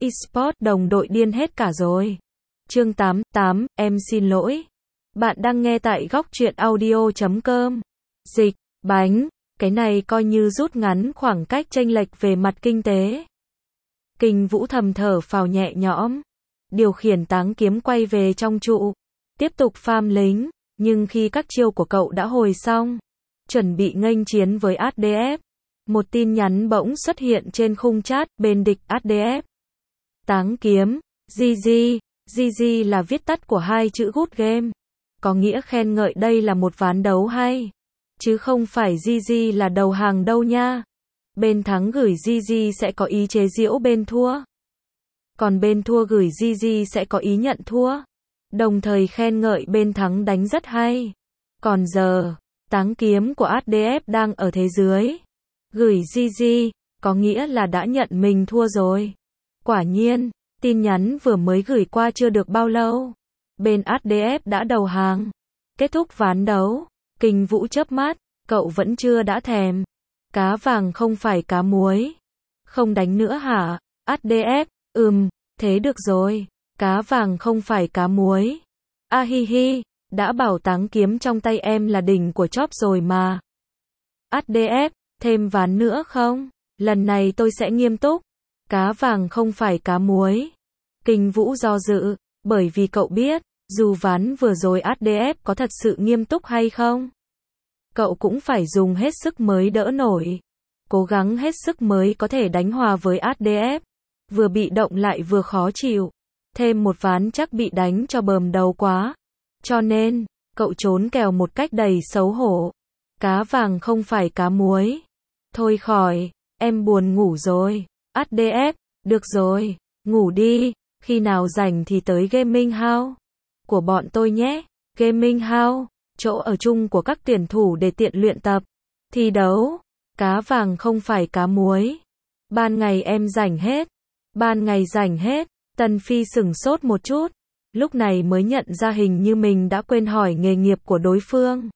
eSport đồng đội điên hết cả rồi. Chương 88, em xin lỗi. Bạn đang nghe tại góc truyện audio.com. Dịch, bánh, cái này coi như rút ngắn khoảng cách chênh lệch về mặt kinh tế. Kinh Vũ thầm thở phào nhẹ nhõm. Điều khiển táng kiếm quay về trong trụ. Tiếp tục farm lính, nhưng khi các chiêu của cậu đã hồi xong, chuẩn bị nghênh chiến với ADF. Một tin nhắn bỗng xuất hiện trên khung chat bên địch ADF. Táng kiếm, GG, GG là viết tắt của hai chữ good game. Có nghĩa khen ngợi đây là một ván đấu hay. Chứ không phải GG là đầu hàng đâu nha. Bên thắng gửi GG sẽ có ý chế giễu bên thua. Còn bên thua gửi GG sẽ có ý nhận thua. Đồng thời khen ngợi bên thắng đánh rất hay. Còn giờ, táng kiếm của ADF đang ở thế dưới. Gửi GG, có nghĩa là đã nhận mình thua rồi. Quả nhiên, tin nhắn vừa mới gửi qua chưa được bao lâu. Bên ADF đã đầu hàng. Kết thúc ván đấu. Kinh Vũ chớp mắt, cậu vẫn chưa đã thèm. Cá vàng không phải cá muối. Không đánh nữa hả? ADF, thế được rồi. Cá vàng không phải cá muối. A hi hi, đã bảo táng kiếm trong tay em là đỉnh của chóp rồi mà. ADF, thêm ván nữa không? Lần này tôi sẽ nghiêm túc. Cá vàng không phải cá muối. Kinh Vũ do dự, bởi vì cậu biết, dù ván vừa rồi ADF có thật sự nghiêm túc hay không, cậu cũng phải dùng hết sức mới đỡ nổi. Cố gắng hết sức mới có thể đánh hòa với ADF. Vừa bị động lại vừa khó chịu. Thêm một ván chắc bị đánh cho bờm đầu quá. Cho nên, cậu trốn kèo một cách đầy xấu hổ. Cá vàng không phải cá muối. Thôi khỏi, em buồn ngủ rồi. ADF, được rồi, ngủ đi, khi nào rảnh thì tới Gaming House của bọn tôi nhé. Gaming House, chỗ ở chung của các tuyển thủ để tiện luyện tập, thi đấu. Cá vàng không phải cá muối. Ban ngày em rảnh hết. Ban ngày rảnh hết. Tần Phi sửng sốt một chút, lúc này mới nhận ra hình như mình đã quên hỏi nghề nghiệp của đối phương.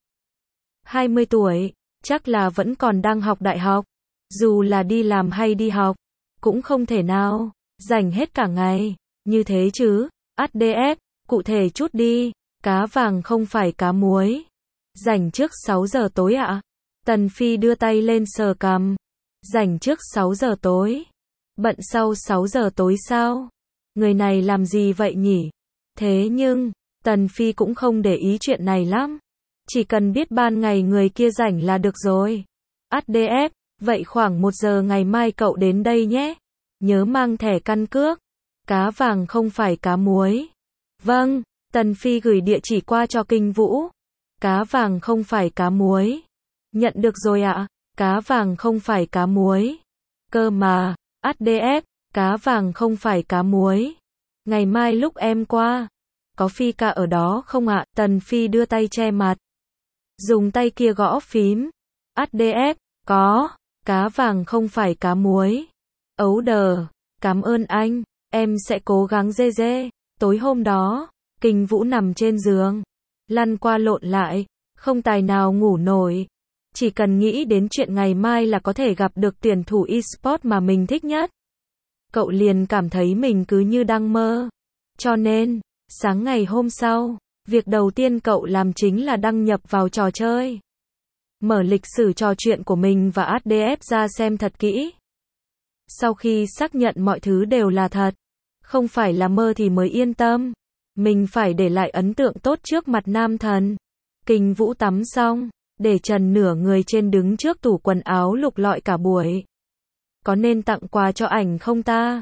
20 tuổi, chắc là vẫn còn đang học đại học. Dù là đi làm hay đi học, cũng không thể nào rảnh hết cả ngày như thế chứ. ADF, cụ thể chút đi. Cá vàng không phải cá muối. Rảnh trước 6 giờ tối ạ? Tần Phi đưa tay lên sờ cằm. Rảnh trước 6 giờ tối. Bận sau 6 giờ tối sao? Người này làm gì vậy nhỉ? Thế nhưng, Tần Phi cũng không để ý chuyện này lắm. Chỉ cần biết ban ngày người kia rảnh là được rồi. ADF, vậy khoảng 1 giờ ngày mai cậu đến đây nhé. Nhớ mang thẻ căn cước. Cá vàng không phải cá muối. Vâng, Tần Phi gửi địa chỉ qua cho Kinh Vũ. Cá vàng không phải cá muối. Nhận được rồi ạ. Cá vàng không phải cá muối. Cơ mà, ADF, cá vàng không phải cá muối. Ngày mai lúc em qua, có Phi ca ở đó không ạ? Tần Phi đưa tay che mặt. Dùng tay kia gõ phím. ADF, có. Cá vàng không phải cá muối. Ấu đờ, cảm ơn anh, em sẽ cố gắng dê dê. Tối hôm đó, Kinh Vũ nằm trên giường, lăn qua lộn lại, không tài nào ngủ nổi. Chỉ cần nghĩ đến chuyện ngày mai là có thể gặp được tuyển thủ eSport mà mình thích nhất, cậu liền cảm thấy mình cứ như đang mơ. Cho nên, sáng ngày hôm sau, việc đầu tiên cậu làm chính là đăng nhập vào trò chơi. Mở lịch sử trò chuyện của mình và ADF ra xem thật kỹ. Sau khi xác nhận mọi thứ đều là thật, không phải là mơ thì mới yên tâm. Mình phải để lại ấn tượng tốt trước mặt nam thần. Kinh Vũ tắm xong, để trần nửa người trên đứng trước tủ quần áo lục lọi cả buổi. Có nên tặng quà cho ảnh không ta?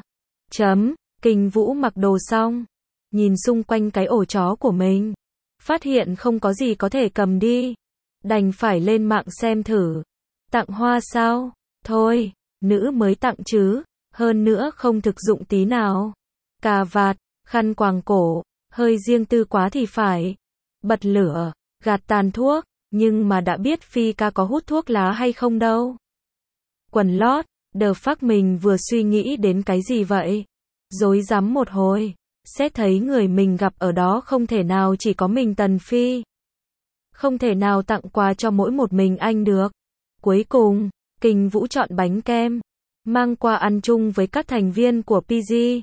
Kinh Vũ mặc đồ xong, nhìn xung quanh cái ổ chó của mình, phát hiện không có gì có thể cầm đi. Đành phải lên mạng xem thử. Tặng hoa sao? Thôi, nữ mới tặng chứ, hơn nữa không thực dụng tí nào. Cà vạt, khăn quàng cổ, hơi riêng tư quá thì phải. Bật lửa, gạt tàn thuốc, nhưng mà đã biết Phi ca có hút thuốc lá hay không đâu. Quần lót, đờ phắc mình vừa suy nghĩ đến cái gì vậy? Rối rắm một hồi, xét thấy người mình gặp ở đó không thể nào chỉ có mình Tần Phi. Không thể nào tặng quà cho mỗi một mình anh được. Cuối cùng, Kinh Vũ chọn bánh kem, mang qua ăn chung với các thành viên của PG.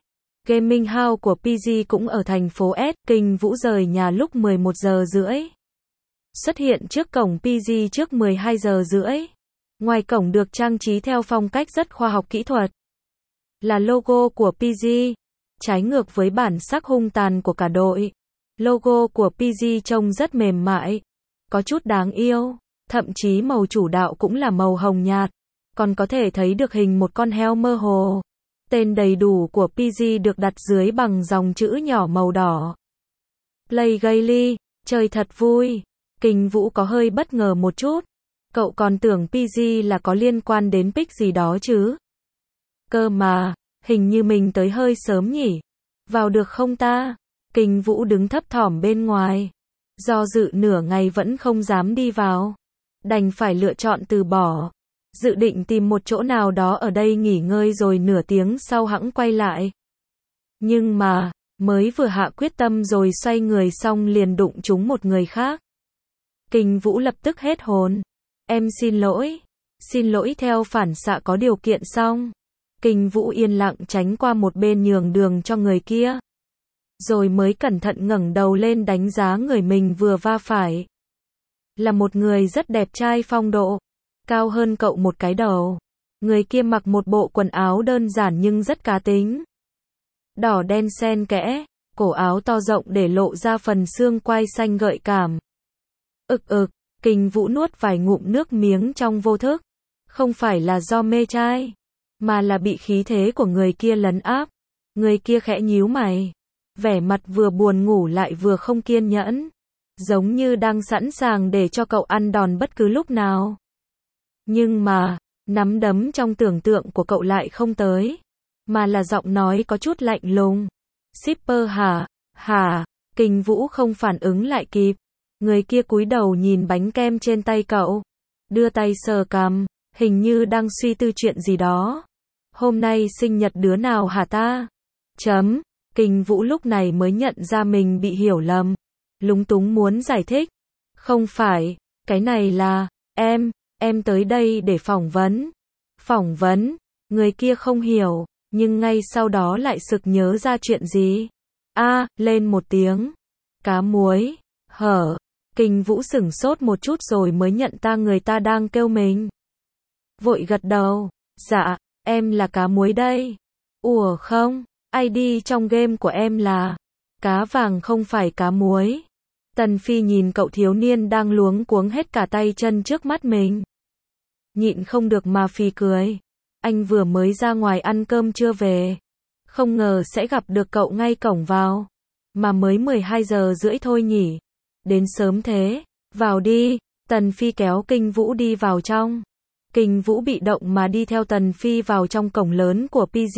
Gaming House của PG cũng ở thành phố S. Kinh Vũ rời nhà lúc 11 giờ rưỡi. Xuất hiện trước cổng PG trước 12 giờ rưỡi. Ngoài cổng được trang trí theo phong cách rất khoa học kỹ thuật. Là logo của PG. Trái ngược với bản sắc hung tàn của cả đội. Logo của PG trông rất mềm mại. Có chút đáng yêu. Thậm chí màu chủ đạo cũng là màu hồng nhạt. Còn có thể thấy được hình một con heo mơ hồ. Tên đầy đủ của PG được đặt dưới bằng dòng chữ nhỏ màu đỏ. Play gaily, chơi thật vui. Kinh Vũ có hơi bất ngờ một chút. Cậu còn tưởng PG là có liên quan đến pick gì đó chứ. Cơ mà, hình như mình tới hơi sớm nhỉ. Vào được không ta? Kinh Vũ đứng thấp thỏm bên ngoài. Do dự nửa ngày vẫn không dám đi vào. Đành phải lựa chọn từ bỏ. Dự định tìm một chỗ nào đó ở đây nghỉ ngơi rồi nửa tiếng sau hẵng quay lại. Nhưng mà, mới vừa hạ quyết tâm rồi xoay người xong liền đụng trúng một người khác. Kinh Vũ lập tức hết hồn. Em xin lỗi. Xin lỗi theo phản xạ có điều kiện xong. Kinh Vũ yên lặng tránh qua một bên nhường đường cho người kia. Rồi mới cẩn thận ngẩng đầu lên đánh giá người mình vừa va phải. Là một người rất đẹp trai phong độ. Cao hơn cậu một cái đầu. Người kia mặc một bộ quần áo đơn giản nhưng rất cá tính. Đỏ đen xen kẽ, cổ áo to rộng để lộ ra phần xương quai xanh gợi cảm. Kinh Vũ nuốt vài ngụm nước miếng trong vô thức. Không phải là do mê trai, mà là bị khí thế của người kia lấn áp. Người kia khẽ nhíu mày. Vẻ mặt vừa buồn ngủ lại vừa không kiên nhẫn. Giống như đang sẵn sàng để cho cậu ăn đòn bất cứ lúc nào. Nhưng mà, nắm đấm trong tưởng tượng của cậu lại không tới. Mà là giọng nói có chút lạnh lùng. Shipper hả? Hả? Kinh Vũ không phản ứng lại kịp. Người kia cúi đầu nhìn bánh kem trên tay cậu. Đưa tay sờ cằm, hình như đang suy tư chuyện gì đó. Hôm nay sinh nhật đứa nào hả ta? Kinh Vũ lúc này mới nhận ra mình bị hiểu lầm. Lúng túng muốn giải thích. Không phải, cái này là, em tới đây để phỏng vấn. Phỏng vấn? Người kia không hiểu, nhưng ngay sau đó lại sực nhớ ra chuyện gì. Lên một tiếng. Cá muối. Hở. Kinh Vũ sửng sốt một chút rồi mới nhận ra người ta đang kêu mình. Vội gật đầu. Dạ, em là cá muối đây. Ủa không, ID trong game của em là cá vàng không phải cá muối. Tần Phi nhìn cậu thiếu niên đang luống cuống hết cả tay chân trước mắt mình. Nhịn không được mà phì cười. Anh vừa mới ra ngoài ăn cơm trưa về. Không ngờ sẽ gặp được cậu ngay cổng vào. Mà mới 12 giờ rưỡi thôi nhỉ. Đến sớm thế. Vào đi. Tần Phi kéo Kinh Vũ đi vào trong. Kinh Vũ bị động mà đi theo Tần Phi vào trong cổng lớn của PG.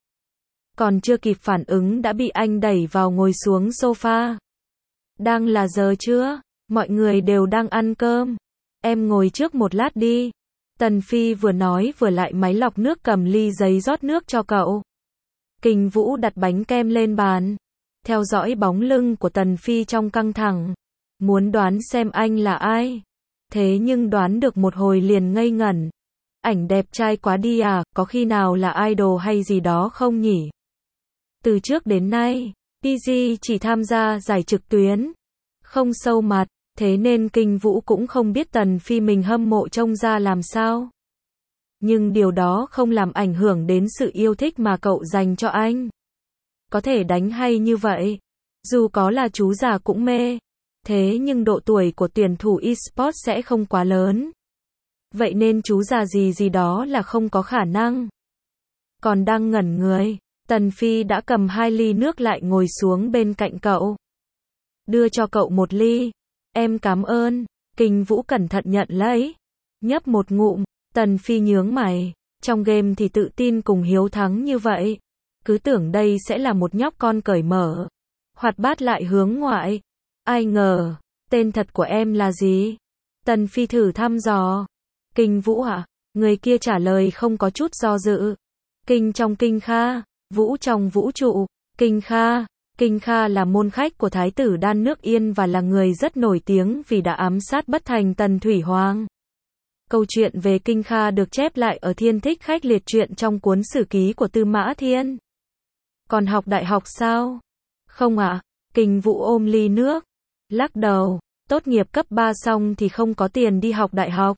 Còn chưa kịp phản ứng đã bị anh đẩy vào ngồi xuống sofa. Đang là giờ trưa, mọi người đều đang ăn cơm. Em ngồi trước một lát đi. Tần Phi vừa nói vừa lại máy lọc nước cầm ly giấy rót nước cho cậu. Kinh Vũ đặt bánh kem lên bàn. Theo dõi bóng lưng của Tần Phi trong căng thẳng. Muốn đoán xem anh là ai. Thế nhưng đoán được một hồi liền ngây ngẩn. Ảnh đẹp trai quá đi à, có khi nào là idol hay gì đó không nhỉ? Từ trước đến nay, PG chỉ tham gia giải trực tuyến. Không sâu mặt, thế nên Kinh Vũ cũng không biết Tần Phi mình hâm mộ trông ra làm sao. Nhưng điều đó không làm ảnh hưởng đến sự yêu thích mà cậu dành cho anh. Có thể đánh hay như vậy. Dù có là chú già cũng mê. Thế nhưng độ tuổi của tuyển thủ eSports sẽ không quá lớn. Vậy nên chú già gì đó là không có khả năng. Còn đang ngẩn người, Tần Phi đã cầm 2 ly nước lại ngồi xuống bên cạnh cậu. Đưa cho cậu một ly. Em cảm ơn. Kinh Vũ cẩn thận nhận lấy. Nhấp một ngụm, Tần Phi nhướng mày. Trong game thì tự tin cùng hiếu thắng như vậy. Cứ tưởng đây sẽ là một nhóc con cởi mở. Hoạt bát lại hướng ngoại. Ai ngờ, tên thật của em là gì? Tần Phi thử thăm dò. Kinh Vũ ạ? Người kia trả lời không có chút do dự. Kinh trong Kinh Kha, Vũ trong vũ trụ. Kinh Kha. Kinh Kha là môn khách của Thái tử Đan nước Yên và là người rất nổi tiếng vì đã ám sát bất thành Tần Thủy Hoàng. Câu chuyện về Kinh Kha được chép lại ở Thiên Thích Khách Liệt truyện trong cuốn sử ký của Tư Mã Thiên. Còn học đại học sao? Không ạ. Kình Vũ ôm ly nước, lắc đầu, tốt nghiệp cấp 3 xong thì không có tiền đi học đại học.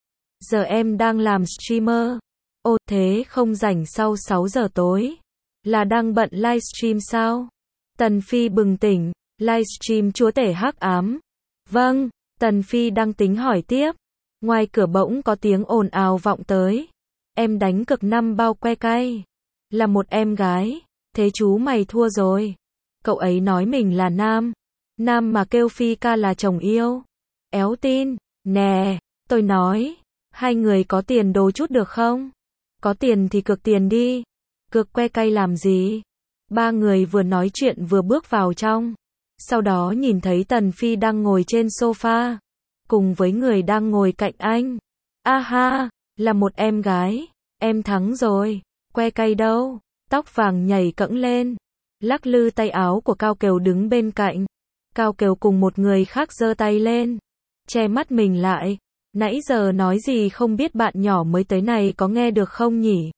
Giờ em đang làm streamer. Ồ, thế không rảnh sau 6 giờ tối? Là đang bận livestream sao? Tần Phi bừng tỉnh, livestream chúa tể hắc ám. Vâng, Tần Phi đang tính hỏi tiếp. Ngoài cửa bỗng có tiếng ồn ào vọng tới. Em đánh cực 5 bao que cay. Là một em gái. Thế chú mày thua rồi. Cậu ấy nói mình là nam. Nam mà kêu Phi ca là chồng yêu. Éo tin. Nè, tôi nói. Hai người có tiền đố chút được không? Có tiền thì cược tiền đi. Cược que cay làm gì? Ba người vừa nói chuyện vừa bước vào trong. Sau đó nhìn thấy Tần Phi đang ngồi trên sofa. Cùng với người đang ngồi cạnh anh. A ha, là một em gái. Em thắng rồi. Que cay đâu? Tóc vàng nhảy cẫng lên. Lắc lư tay áo của Cao Kiều đứng bên cạnh. Cao Kiều cùng một người khác giơ tay lên. Che mắt mình lại. Nãy giờ nói gì không biết bạn nhỏ mới tới này có nghe được không nhỉ?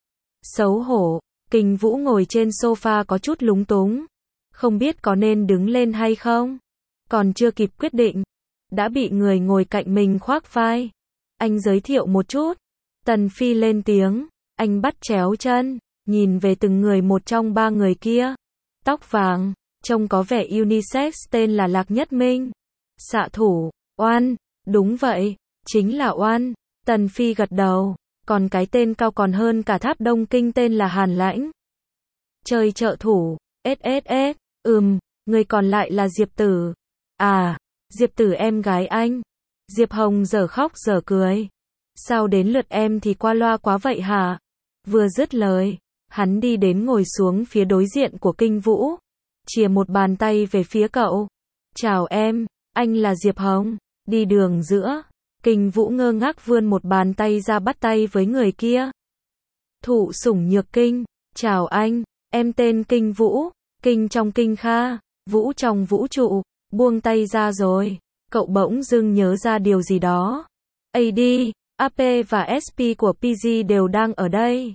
Xấu hổ, Kình Vũ ngồi trên sofa có chút lúng túng. Không biết có nên đứng lên hay không? Còn chưa kịp quyết định. Đã bị người ngồi cạnh mình khoác vai. Anh giới thiệu một chút. Tần Phi lên tiếng. Anh bắt chéo chân. Nhìn về từng người một trong ba người kia. Tóc vàng, trông có vẻ unisex tên là Lạc Nhất Minh. Xạ thủ, Oan. Đúng vậy, chính là Oan. Tần Phi gật đầu. Còn cái tên cao còn hơn cả tháp Đông Kinh tên là Hàn Lãnh. Chơi trợ thủ, SSS, người còn lại là Diệp Tử. À, Diệp Tử em gái anh. Diệp Hồng dở khóc dở cười. Sao đến lượt em thì qua loa quá vậy hả? Vừa dứt lời, hắn đi đến ngồi xuống phía đối diện của Kinh Vũ. Chìa một bàn tay về phía cậu. Chào em, anh là Diệp Hồng. Đi đường giữa. Kinh Vũ ngơ ngác vươn một bàn tay ra bắt tay với người kia. Thụ sủng nhược kinh. Chào anh, em tên Kinh Vũ. Kinh trong kinh kha, Vũ trong vũ trụ. Buông tay ra rồi. Cậu bỗng dưng nhớ ra điều gì đó. AD, AP và SP của PG đều đang ở đây.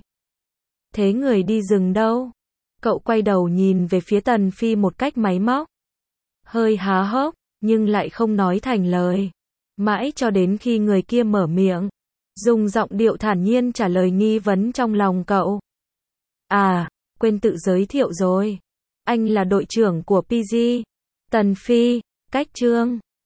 Thế người đi rừng đâu? Cậu quay đầu nhìn về phía Tần Phi một cách máy móc. Hơi há hốc, nhưng lại không nói thành lời. Mãi cho đến khi người kia mở miệng. Dùng giọng điệu thản nhiên trả lời nghi vấn trong lòng cậu. À, quên tự giới thiệu rồi. Anh là đội trưởng của PG. Tần Phi, cách Trương.